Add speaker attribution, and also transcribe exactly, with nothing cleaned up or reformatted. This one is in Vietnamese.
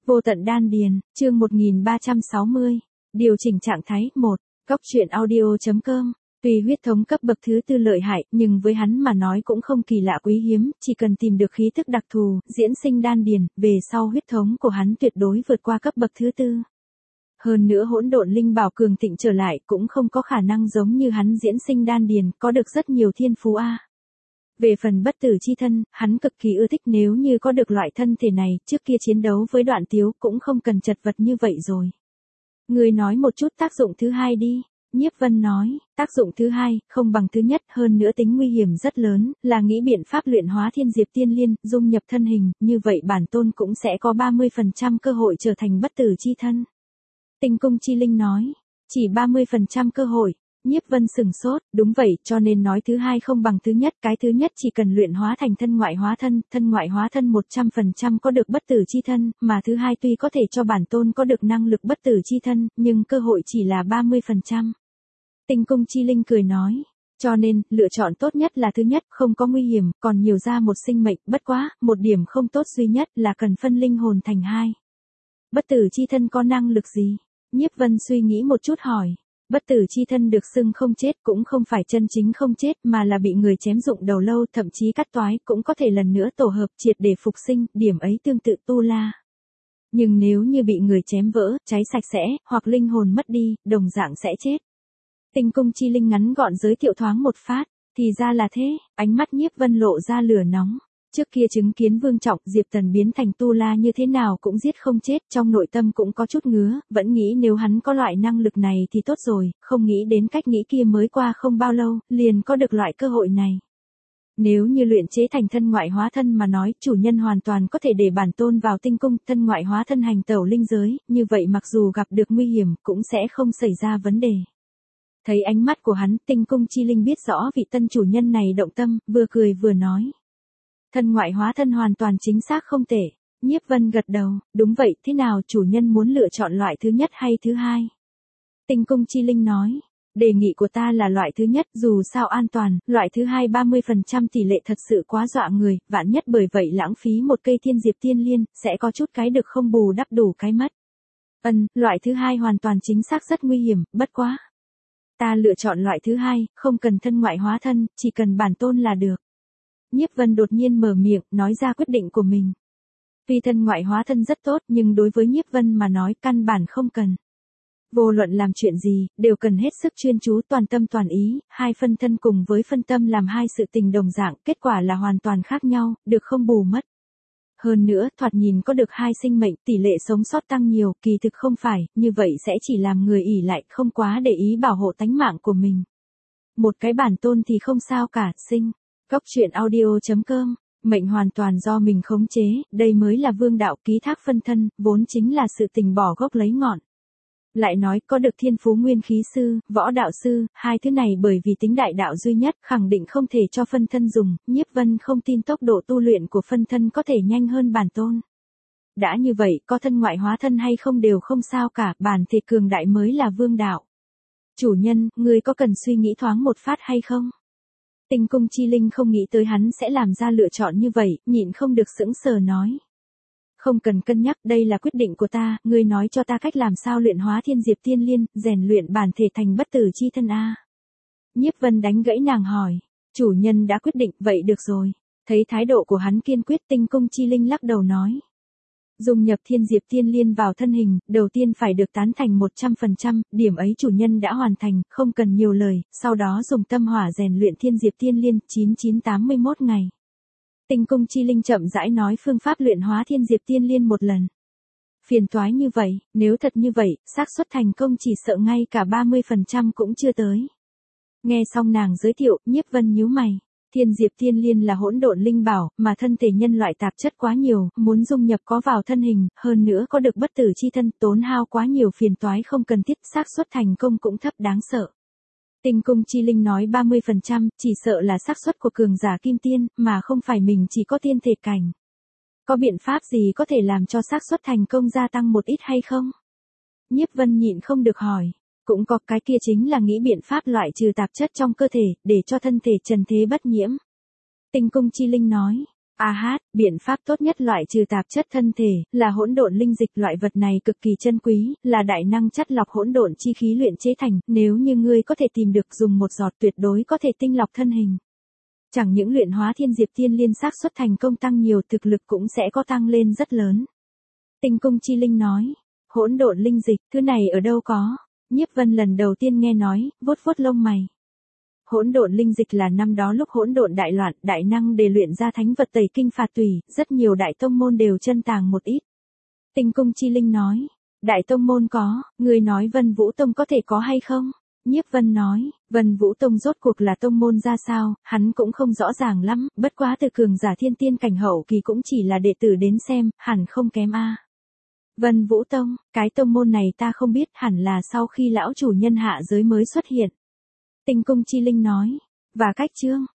Speaker 1: Vô tận đan điền, chương một nghìn ba trăm sáu mươi. Điều chỉnh trạng thái một. Góc truyện audio.com. Tuy huyết thống cấp bậc thứ tư lợi hại, nhưng với hắn mà nói cũng không kỳ lạ quý hiếm, chỉ cần tìm được khí thức đặc thù, diễn sinh đan điền, về sau huyết thống của hắn tuyệt đối vượt qua cấp bậc thứ tư. Hơn nữa hỗn độn linh bảo cường thịnh trở lại cũng không có khả năng giống như hắn diễn sinh đan điền, có được rất nhiều thiên phú a. Về phần bất tử chi thân, hắn cực kỳ ưa thích, nếu như có được loại thân thể này, trước kia chiến đấu với Đoạn Tiếu cũng không cần chật vật như vậy rồi. Người nói một chút tác dụng thứ hai đi. Nhiếp Vân nói, tác dụng thứ hai, không bằng thứ nhất, hơn nữa tính nguy hiểm rất lớn, là nghĩ biện pháp luyện hóa thiên diệp tiên liên, dung nhập thân hình, như vậy bản tôn cũng sẽ có ba mươi phần trăm cơ hội trở thành bất tử chi thân. Tinh cung chi linh nói, chỉ ba mươi phần trăm cơ hội. Nhiếp Vân sừng sốt, đúng vậy, cho nên nói thứ hai không bằng thứ nhất, cái thứ nhất chỉ cần luyện hóa thành thân ngoại hóa thân, thân ngoại hóa thân một trăm phần trăm có được bất tử chi thân, mà thứ hai tuy có thể cho bản tôn có được năng lực bất tử chi thân, nhưng cơ hội chỉ là ba mươi phần trăm. Tinh cung chi linh cười nói, cho nên, lựa chọn tốt nhất là thứ nhất, không có nguy hiểm, còn nhiều ra một sinh mệnh, bất quá, một điểm không tốt duy nhất là cần phân linh hồn thành hai. Bất tử chi thân có năng lực gì? Nhiếp Vân suy nghĩ một chút hỏi. Bất tử chi thân được xưng không chết cũng không phải chân chính không chết mà là bị người chém dụng đầu lâu, thậm chí cắt toái cũng có thể lần nữa tổ hợp triệt để phục sinh, điểm ấy tương tự tu la. Nhưng nếu như bị người chém vỡ, cháy sạch sẽ, hoặc linh hồn mất đi, đồng dạng sẽ chết. Tinh cung chi linh ngắn gọn giới thiệu thoáng một phát, thì ra là thế, ánh mắt Nhiếp Vân lộ ra lửa nóng. Trước kia chứng kiến Vương Trọng, Diệp Tần biến thành tu la như thế nào cũng giết không chết, trong nội tâm cũng có chút ngứa, vẫn nghĩ nếu hắn có loại năng lực này thì tốt rồi, không nghĩ đến cách nghĩ kia mới qua không bao lâu, liền có được loại cơ hội này. Nếu như luyện chế thành thân ngoại hóa thân mà nói, chủ nhân hoàn toàn có thể để bản tôn vào tinh cung, thân ngoại hóa thân hành tẩu linh giới, như vậy mặc dù gặp được nguy hiểm, cũng sẽ không xảy ra vấn đề. Thấy ánh mắt của hắn, tinh cung chi linh biết rõ vị tân chủ nhân này động tâm, vừa cười vừa nói. Thân ngoại hóa thân hoàn toàn chính xác không tệ. Nhiếp Vân gật đầu, đúng vậy, thế nào chủ nhân muốn lựa chọn loại thứ nhất hay thứ hai? Tinh cung chi linh nói, đề nghị của ta là loại thứ nhất, dù sao an toàn, loại thứ hai ba mươi phần trăm tỷ lệ thật sự quá dọa người, vạn nhất bởi vậy lãng phí một cây thiên diệp tiên liên, sẽ có chút cái được không bù đắp đủ cái mất. Ân, loại thứ hai hoàn toàn chính xác rất nguy hiểm, bất quá. Ta lựa chọn loại thứ hai, không cần thân ngoại hóa thân, chỉ cần bản tôn là được. Nhiếp Vân đột nhiên mở miệng, nói ra quyết định của mình. Tuy thân ngoại hóa thân rất tốt, nhưng đối với Nhiếp Vân mà nói căn bản không cần. Vô luận làm chuyện gì, đều cần hết sức chuyên chú, toàn tâm toàn ý, hai phân thân cùng với phân tâm làm hai sự tình đồng dạng, kết quả là hoàn toàn khác nhau, được không bù mất. Hơn nữa, thoạt nhìn có được hai sinh mệnh, tỷ lệ sống sót tăng nhiều, kỳ thực không phải, như vậy sẽ chỉ làm người ỷ lại, không quá để ý bảo hộ tánh mạng của mình. Một cái bản tôn thì không sao cả, sinh. Góc truyện audio.com, mệnh hoàn toàn do mình khống chế, đây mới là vương đạo, ký thác phân thân, vốn chính là sự tình bỏ gốc lấy ngọn. Lại nói có được thiên phú nguyên khí sư, võ đạo sư, hai thứ này bởi vì tính đại đạo duy nhất, khẳng định không thể cho phân thân dùng, Nhiếp Vân không tin tốc độ tu luyện của phân thân có thể nhanh hơn bản tôn. Đã như vậy, có thân ngoại hóa thân hay không đều không sao cả, bản thể cường đại mới là vương đạo. Chủ nhân, người có cần suy nghĩ thoáng một phát hay không? Tinh cung chi linh không nghĩ tới hắn sẽ làm ra lựa chọn như vậy, nhịn không được sững sờ nói. Không cần cân nhắc, đây là quyết định của ta, ngươi nói cho ta cách làm sao luyện hóa thiên diệp tiên liên, rèn luyện bản thể thành bất tử chi thân a. Nhiếp Vân đánh gãy nàng hỏi, chủ nhân đã quyết định, vậy được rồi. Thấy thái độ của hắn kiên quyết, tinh cung chi linh lắc đầu nói. Dung nhập thiên diệp tiên liên vào thân hình, đầu tiên phải được tán thành một trăm phần trăm, điểm ấy chủ nhân đã hoàn thành, không cần nhiều lời, sau đó dùng tâm hỏa rèn luyện thiên diệp tiên liên, chín nghìn chín trăm tám mươi mốt ngày. Tinh cung chi linh chậm rãi nói phương pháp luyện hóa thiên diệp tiên liên một lần. Phiền toái như vậy, nếu thật như vậy, xác suất thành công chỉ sợ ngay cả ba mươi phần trăm cũng chưa tới. Nghe xong nàng giới thiệu, Nhiếp Vân nhíu mày. Thiên diệp tiên liên là hỗn độn linh bảo, mà thân thể nhân loại tạp chất quá nhiều, muốn dung nhập có vào thân hình, hơn nữa có được bất tử chi thân, tốn hao quá nhiều phiền toái không cần thiết, xác suất thành công cũng thấp đáng sợ. Tinh cung chi linh nói ba mươi phần trăm, chỉ sợ là xác suất của cường giả kim tiên, mà không phải mình chỉ có tiên thể cảnh. Có biện pháp gì có thể làm cho xác suất thành công gia tăng một ít hay không? Nhiếp Vân nhịn không được hỏi. Cũng có, cái kia chính là nghĩ biện pháp loại trừ tạp chất trong cơ thể, để cho thân thể trần thế bất nhiễm. Tinh cung chi linh nói, A hát, biện pháp tốt nhất loại trừ tạp chất thân thể, là hỗn độn linh dịch. Loại vật này cực kỳ chân quý, là đại năng chất lọc hỗn độn chi khí luyện chế thành, nếu như ngươi có thể tìm được dùng một giọt tuyệt đối có thể tinh lọc thân hình. Chẳng những luyện hóa thiên diệp tiên liên xác suất thành công tăng nhiều, thực lực cũng sẽ có tăng lên rất lớn. Tinh cung chi linh nói, hỗn độn linh dịch, thứ này ở đâu có? Nhiếp Vân lần đầu tiên nghe nói, vuốt vuốt lông mày. Hỗn độn linh dịch là năm đó lúc hỗn độn đại loạn, đại năng để luyện ra thánh vật tẩy kinh phạt tùy, rất nhiều đại tông môn đều chân tàng một ít. Tinh cung chi linh nói, đại tông môn có, người nói Vân Vũ Tông có thể có hay không? Nhiếp Vân nói, Vân Vũ Tông rốt cuộc là tông môn ra sao, hắn cũng không rõ ràng lắm, bất quá từ cường giả thiên tiên cảnh hậu kỳ cũng chỉ là đệ tử đến xem, hẳn không kém a. Vân Vũ Tông, cái tông môn này ta không biết, hẳn là sau khi lão chủ nhân hạ giới mới xuất hiện. Tinh cung chi linh nói, và cách chương,